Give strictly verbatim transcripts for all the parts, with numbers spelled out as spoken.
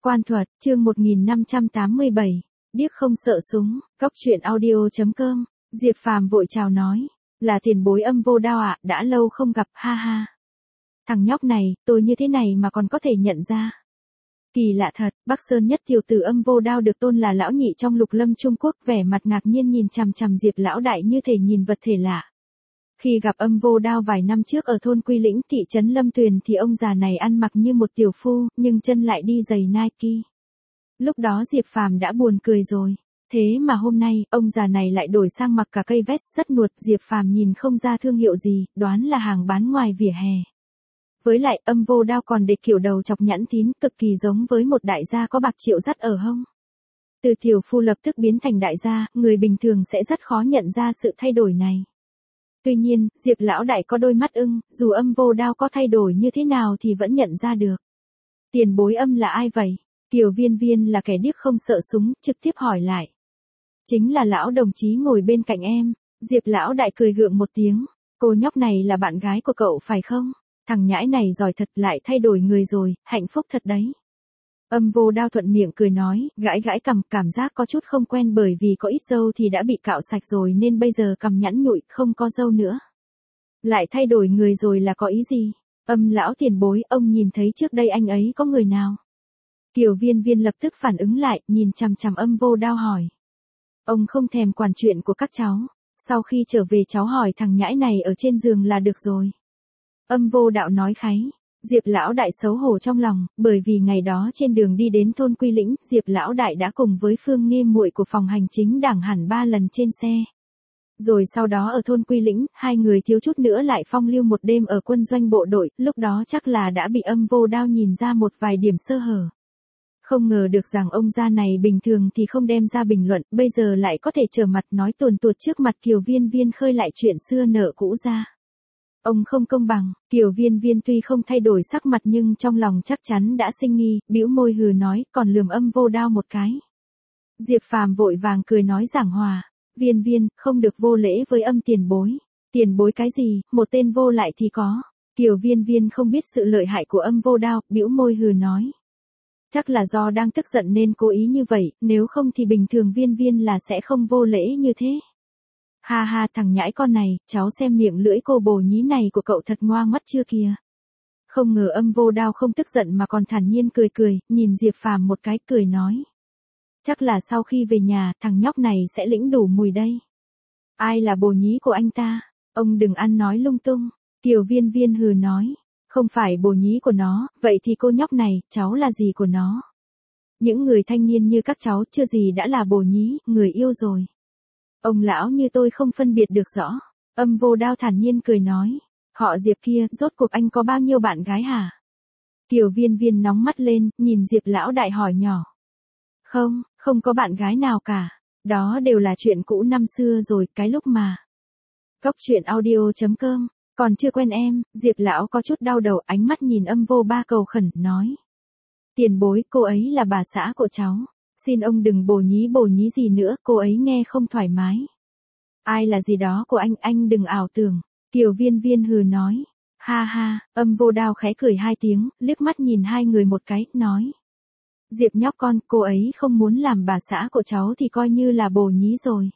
Quan thuật, chương một nghìn năm trăm tám mươi bảy, điếc không sợ súng, cóc truyện audio chấm com, Diệp Phàm vội chào nói, là tiền bối Âm Vô Đao ạ, đã lâu không gặp, ha ha. Thằng nhóc này, tôi như thế này mà còn có thể nhận ra. Kỳ lạ thật, Bắc Sơn nhất tiểu tử Âm Vô Đao được tôn là lão nhị trong lục lâm Trung Quốc, vẻ mặt ngạc nhiên nhìn chằm chằm Diệp lão đại như thể nhìn vật thể lạ. Khi gặp Âm Vô Đao vài năm trước ở thôn Quy Lĩnh thị trấn Lâm Tuyền thì ông già này ăn mặc như một tiểu phu, nhưng chân lại đi giày Nike. Lúc đó Diệp Phàm đã buồn cười rồi. Thế mà hôm nay, ông già này lại đổi sang mặc cả cây vest rất nuột, Diệp Phàm nhìn không ra thương hiệu gì, đoán là hàng bán ngoài vỉa hè. Với lại, Âm Vô Đao còn để kiểu đầu chọc nhẵn tín, cực kỳ giống với một đại gia có bạc triệu dắt ở hông. Từ tiểu phu lập tức biến thành đại gia, người bình thường sẽ rất khó nhận ra sự thay đổi này. Tuy nhiên, Diệp lão đại có đôi mắt ưng, dù Âm Vô Đao có thay đổi như thế nào thì vẫn nhận ra được. Tiền bối Âm là ai vậy? Kiều Viên Viên là kẻ điếc không sợ súng, trực tiếp hỏi lại. Chính là lão đồng chí ngồi bên cạnh em. Diệp lão đại cười gượng một tiếng. Cô nhóc này là bạn gái của cậu phải không? Thằng nhãi này giỏi thật, lại thay đổi người rồi, hạnh phúc thật đấy. Âm Vô Đao thuận miệng cười nói, gãi gãi cằm, cảm giác có chút không quen bởi vì có ít râu thì đã bị cạo sạch rồi nên bây giờ cằm nhẵn nhụi, không có râu nữa. Lại thay đổi người rồi là có ý gì? Âm lão tiền bối, ông nhìn thấy trước đây anh ấy có người nào? Kiều Viên Viên lập tức phản ứng lại, nhìn chằm chằm Âm Vô Đao hỏi. Ông không thèm quản chuyện của các cháu. Sau khi trở về cháu hỏi thằng nhãi này ở trên giường là được rồi. Âm Vô Đạo nói kháy. Diệp lão đại xấu hổ trong lòng, bởi vì ngày đó trên đường đi đến thôn Quy Lĩnh, Diệp lão đại đã cùng với Phương Nghe muội của phòng hành chính đảng hẳn ba lần trên xe. Rồi sau đó ở thôn Quy Lĩnh, hai người thiếu chút nữa lại phong lưu một đêm ở quân doanh bộ đội, lúc đó chắc là đã bị Âm Vô Đao nhìn ra một vài điểm sơ hở. Không ngờ được rằng ông già này bình thường thì không đem ra bình luận, bây giờ lại có thể trở mặt nói tuồn tuột trước mặt Kiều Viên Viên khơi lại chuyện xưa nợ cũ ra. Ông không công bằng. Kiều Viên Viên tuy không thay đổi sắc mặt nhưng trong lòng chắc chắn đã sinh nghi, bĩu môi hừ nói, còn lườm Âm Vô Đao một cái. Diệp Phàm vội vàng cười nói giảng hòa, Viên Viên, không được vô lễ với Âm tiền bối. Tiền bối cái gì, một tên vô lại thì có. Kiều Viên Viên không biết sự lợi hại của Âm Vô Đao, bĩu môi hừ nói. Chắc là do đang tức giận nên cố ý như vậy, nếu không thì bình thường Viên Viên là sẽ không vô lễ như thế. Ha ha, thằng nhãi con này, cháu xem miệng lưỡi cô bồ nhí này của cậu thật ngoa mắt chưa kìa. Không ngờ Âm Vô Đao không tức giận mà còn thản nhiên cười cười, nhìn Diệp Phàm một cái cười nói. Chắc là sau khi về nhà, thằng nhóc này sẽ lĩnh đủ mùi đây. Ai là bồ nhí của anh ta? Ông đừng ăn nói lung tung. Kiều Viên Viên hừ nói. Không phải bồ nhí của nó, vậy thì cô nhóc này, cháu là gì của nó? Những người thanh niên như các cháu chưa gì đã là bồ nhí, người yêu rồi. Ông lão như tôi không phân biệt được rõ. Âm Vô Đao thản nhiên cười nói. Họ Diệp kia, rốt cuộc anh có bao nhiêu bạn gái hả? Kiều Viên Viên nóng mắt lên, nhìn Diệp lão đại hỏi nhỏ. Không, không có bạn gái nào cả. Đó đều là chuyện cũ năm xưa rồi, cái lúc mà. Cóc truyện audio chấm com. Còn chưa quen em, Diệp lão có chút đau đầu, ánh mắt nhìn Âm Vô Ba cầu khẩn, nói. Tiền bối, cô ấy là bà xã của cháu. Xin ông đừng bồ nhí bồ nhí gì nữa, cô ấy nghe không thoải mái. Ai là gì đó của anh, anh đừng ảo tưởng. Kiều Viên Viên hừ nói. Ha ha, Âm Vô Đao khẽ cười hai tiếng, liếc mắt nhìn hai người một cái, nói. Diệp nhóc con, cô ấy không muốn làm bà xã của cháu thì coi như là bồ nhí rồi.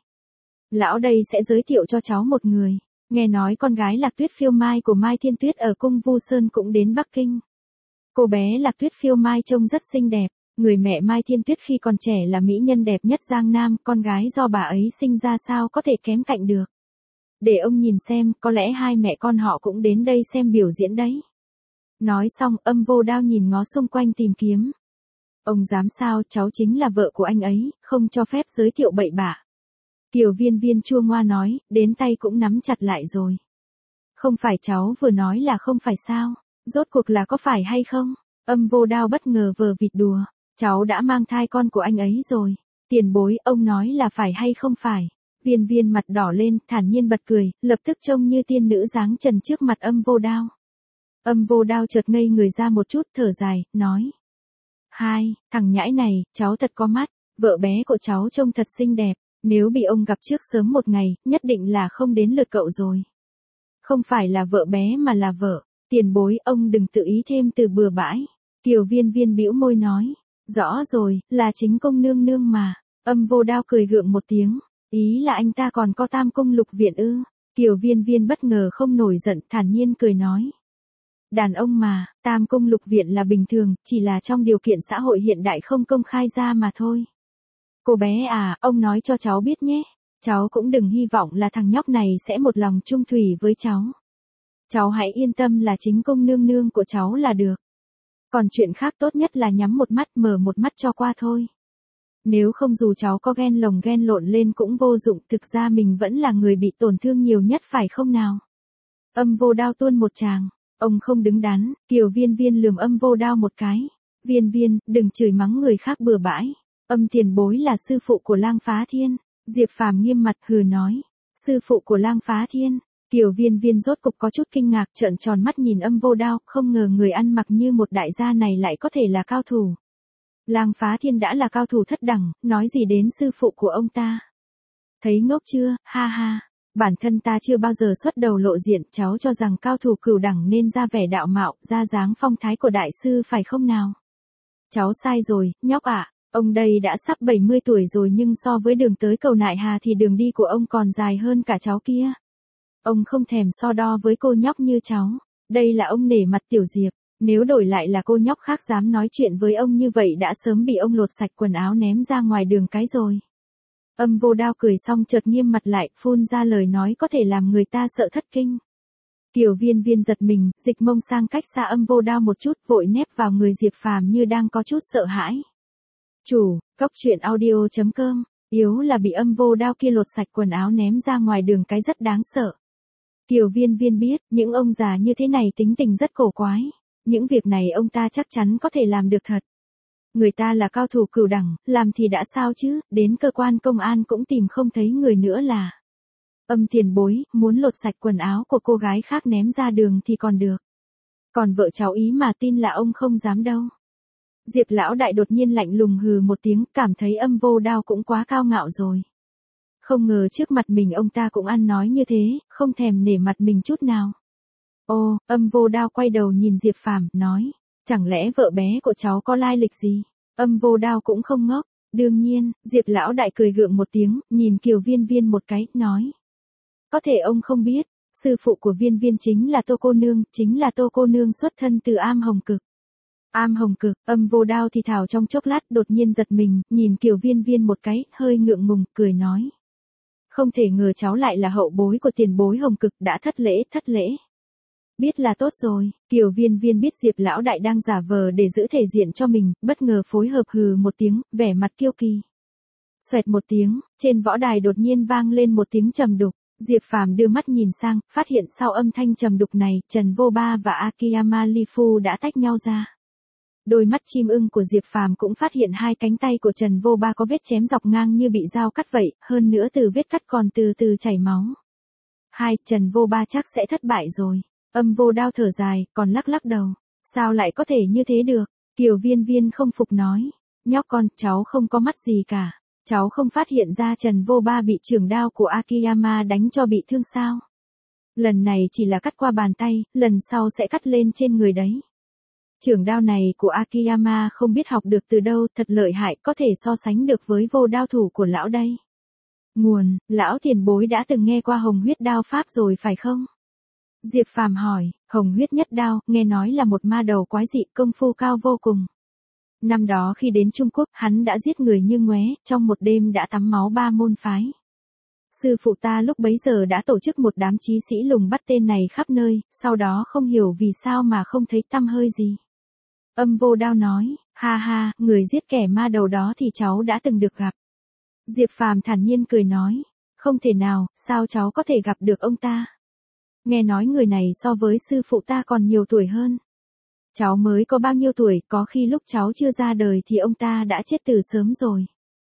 Lão đây sẽ giới thiệu cho cháu một người. Nghe nói con gái Lạc Tuyết Phiêu Mai của Mai Thiên Tuyết ở cung Vu Sơn cũng đến Bắc Kinh. Cô bé Lạc Tuyết Phiêu Mai trông rất xinh đẹp. Người mẹ Mai Thiên Tuyết khi còn trẻ là mỹ nhân đẹp nhất Giang Nam, con gái do bà ấy sinh ra sao có thể kém cạnh được. Để ông nhìn xem, có lẽ hai mẹ con họ cũng đến đây xem biểu diễn đấy. Nói xong, Âm Vô Đao nhìn ngó xung quanh tìm kiếm. Ông dám sao, cháu chính là vợ của anh ấy, không cho phép giới thiệu bậy bạ. Kiều Viên Viên chua ngoa nói, đến tay cũng nắm chặt lại rồi. Không phải cháu vừa nói là không phải sao, rốt cuộc là có phải hay không? Âm Vô Đao bất ngờ vờ vịt đùa, cháu đã mang thai con của anh ấy rồi. Tiền bối, ông nói là phải hay không phải? Viên Viên mặt đỏ lên, thản nhiên bật cười, lập tức trông như tiên nữ dáng trần trước mặt Âm Vô Đao. Âm Vô Đao chợt ngây người ra một chút, thở dài, nói. Hai, thằng nhãi này, cháu thật có mắt, vợ bé của cháu trông thật xinh đẹp. Nếu bị ông gặp trước sớm một ngày, nhất định là không đến lượt cậu rồi. Không phải là vợ bé mà là vợ. Tiền bối, ông đừng tự ý thêm từ bừa bãi. Kiều Viên Viên bĩu môi nói. Rõ rồi, là chính công nương nương mà. Âm Vô Đao cười gượng một tiếng. Ý là anh ta còn có tam cung lục viện ư? Kiều Viên Viên bất ngờ không nổi giận, thản nhiên cười nói. Đàn ông mà, tam cung lục viện là bình thường, chỉ là trong điều kiện xã hội hiện đại không công khai ra mà thôi. Cô bé à, ông nói cho cháu biết nhé. Cháu cũng đừng hy vọng là thằng nhóc này sẽ một lòng trung thủy với cháu. Cháu hãy yên tâm là chính công nương nương của cháu là được. Còn chuyện khác tốt nhất là nhắm một mắt mở một mắt cho qua thôi. Nếu không dù cháu có ghen lồng ghen lộn lên cũng vô dụng, thực ra mình vẫn là người bị tổn thương nhiều nhất phải không nào? Âm Vô Đao tuôn một tràng. Ông không đứng đắn. Kiều Viên Viên lườm Âm Vô Đao một cái. Viên Viên, đừng chửi mắng người khác bừa bãi. Âm tiền bối là sư phụ của Lang Phá Thiên. Diệp Phàm nghiêm mặt hừ nói. Sư phụ của Lang Phá Thiên. Kiều Viên Viên rốt cục có chút kinh ngạc, trợn tròn mắt nhìn Âm Vô Đao, không ngờ người ăn mặc như một đại gia này lại có thể là cao thủ. Lang Phá Thiên đã là cao thủ thất đẳng, nói gì đến sư phụ của ông ta. Thấy ngốc chưa, ha ha. Bản thân ta chưa bao giờ xuất đầu lộ diện, cháu cho rằng cao thủ cửu đẳng nên ra vẻ đạo mạo, ra dáng phong thái của đại sư phải không nào? Cháu sai rồi, nhóc ạ. Ông đây đã sắp bảy mươi tuổi rồi nhưng so với đường tới cầu Nại Hà thì đường đi của ông còn dài hơn cả cháu kia. Ông không thèm so đo với cô nhóc như cháu. Đây là ông nể mặt Tiểu Diệp. Nếu đổi lại là cô nhóc khác dám nói chuyện với ông như vậy đã sớm bị ông lột sạch quần áo ném ra ngoài đường cái rồi. Âm Vô Đao cười xong chợt nghiêm mặt lại, phun ra lời nói có thể làm người ta sợ thất kinh. Kiều Viên Viên giật mình, dịch mông sang cách xa Âm Vô Đao một chút, vội nép vào người Diệp Phàm như đang có chút sợ hãi. Chủ, cốc truyện audio chấm com, yếu là bị Âm Vô Đao kia lột sạch quần áo ném ra ngoài đường cái rất đáng sợ. Kiều Viên Viên biết, những ông già như thế này tính tình rất cổ quái. Những việc này ông ta chắc chắn có thể làm được thật. Người ta là cao thủ cửu đẳng, làm thì đã sao chứ, đến cơ quan công an cũng tìm không thấy người nữa là. Âm tiền bối, muốn lột sạch quần áo của cô gái khác ném ra đường thì còn được. Còn vợ cháu ý mà tin là ông không dám đâu. Diệp lão đại đột nhiên lạnh lùng hừ một tiếng, cảm thấy Âm Vô Đao cũng quá cao ngạo rồi. Không ngờ trước mặt mình ông ta cũng ăn nói như thế, không thèm nể mặt mình chút nào. Ô, Âm Vô Đao quay đầu nhìn Diệp Phàm, nói, chẳng lẽ vợ bé của cháu có lai lịch gì? Âm Vô Đao cũng không ngốc. Đương nhiên, Diệp lão đại cười gượng một tiếng, nhìn Kiều Viên Viên một cái, nói. Có thể ông không biết, sư phụ của Viên Viên chính là Tô cô nương, chính là Tô cô nương xuất thân từ Am Hồng Cực. Am Hồng Cực, Âm Vô Đao thì thào trong chốc lát đột nhiên giật mình, nhìn Kiều Viên Viên một cái, hơi ngượng ngùng, cười nói. Không thể ngờ cháu lại là hậu bối của tiền bối Hồng Cực, đã thất lễ, thất lễ. Biết là tốt rồi. Kiều Viên Viên biết Diệp lão đại đang giả vờ để giữ thể diện cho mình, bất ngờ phối hợp hừ một tiếng, vẻ mặt kiêu kỳ. Xoẹt một tiếng, trên võ đài đột nhiên vang lên một tiếng trầm đục. Diệp Phàm đưa mắt nhìn sang, phát hiện sau âm thanh trầm đục này, Trần Vô Ba và Akiyama Lifu đã tách nhau ra. Đôi mắt chim ưng của Diệp Phàm cũng phát hiện hai cánh tay của Trần Vô Ba có vết chém dọc ngang như bị dao cắt vậy, hơn nữa từ vết cắt còn từ từ chảy máu. Hai, Trần Vô Ba chắc sẽ thất bại rồi. Âm Vô Đao thở dài, còn lắc lắc đầu. Sao lại có thể như thế được? Kiều Viên Viên không phục nói. Nhóc con, cháu không có mắt gì cả. Cháu không phát hiện ra Trần Vô Ba bị chưởng đao của Akiyama đánh cho bị thương sao? Lần này chỉ là cắt qua bàn tay, lần sau sẽ cắt lên trên người đấy. Chưởng đao này của Akiyama không biết học được từ đâu, thật lợi hại, có thể so sánh được với vô đao thủ của lão đây. Nguồn, lão tiền bối đã từng nghe qua Hồng Huyết Đao Pháp rồi phải không? Diệp Phàm hỏi, Hồng Huyết Nhất Đao, nghe nói là một ma đầu quái dị, công phu cao vô cùng. Năm đó khi đến Trung Quốc, hắn đã giết người như ngoé, trong một đêm đã tắm máu ba môn phái. Sư phụ ta lúc bấy giờ đã tổ chức một đám chí sĩ lùng bắt tên này khắp nơi, sau đó không hiểu vì sao mà không thấy tăm hơi gì. Âm Vô Đao nói, ha ha, người giết kẻ ma đầu đó thì cháu đã từng được gặp. Diệp Phàm thản nhiên cười nói, không thể nào, sao cháu có thể gặp được ông ta? Nghe nói người này so với sư phụ ta còn nhiều tuổi hơn. Cháu mới có bao nhiêu tuổi, có khi lúc cháu chưa ra đời thì ông ta đã chết từ sớm rồi.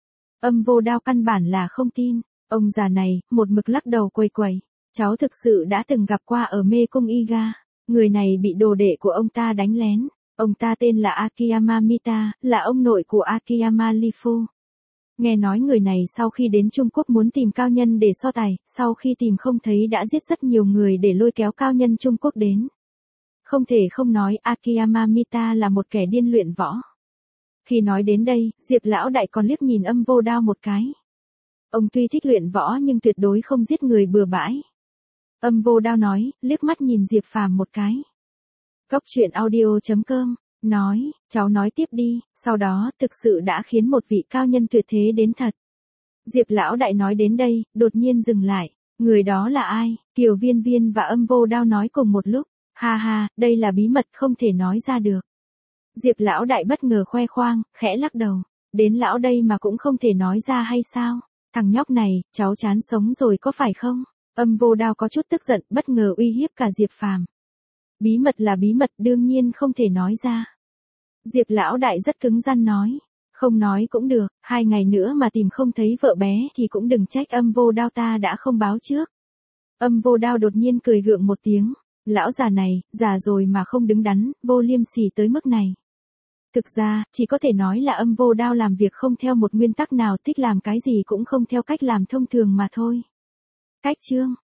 Âm Vô Đao căn bản là không tin. Ông già này, một mực lắc đầu quầy quầy. Cháu thực sự đã từng gặp qua ở mê cung Iga. Người này bị đồ đệ của ông ta đánh lén. Ông ta tên là Akiyama Mita, là ông nội của Akiyama Lifu. Nghe nói người này sau khi đến Trung Quốc muốn tìm cao nhân để so tài, sau khi tìm không thấy đã giết rất nhiều người để lôi kéo cao nhân Trung Quốc đến. Không thể không nói Akiyama Mita là một kẻ điên luyện võ. Khi nói đến đây, Diệp lão đại còn liếc nhìn Âm Vô Đao một cái. Ông tuy thích luyện võ nhưng tuyệt đối không giết người bừa bãi. Âm Vô Đao nói, liếc mắt nhìn Diệp Phàm một cái. Cốc truyện audio chấm com, nói, cháu nói tiếp đi, sau đó thực sự đã khiến một vị cao nhân tuyệt thế đến thật. Diệp lão đại nói đến đây, đột nhiên dừng lại. Người đó là ai? Kiều Viên Viên và Âm Vô Đao nói cùng một lúc. Ha ha, đây là bí mật không thể nói ra được. Diệp lão đại bất ngờ khoe khoang, khẽ lắc đầu. Đến lão đây mà cũng không thể nói ra hay sao? Thằng nhóc này, cháu chán sống rồi có phải không? Âm Vô Đao có chút tức giận, bất ngờ uy hiếp cả Diệp Phàm. Bí mật là bí mật, đương nhiên không thể nói ra. Diệp lão đại rất cứng rắn nói. Không nói cũng được, hai ngày nữa mà tìm không thấy vợ bé thì cũng đừng trách Âm Vô Đao ta đã không báo trước. Âm Vô Đao đột nhiên cười gượng một tiếng. Lão già này, già rồi mà không đứng đắn, vô liêm sỉ tới mức này. Thực ra, chỉ có thể nói là Âm Vô Đao làm việc không theo một nguyên tắc nào, thích làm cái gì cũng không theo cách làm thông thường mà thôi. Cách chương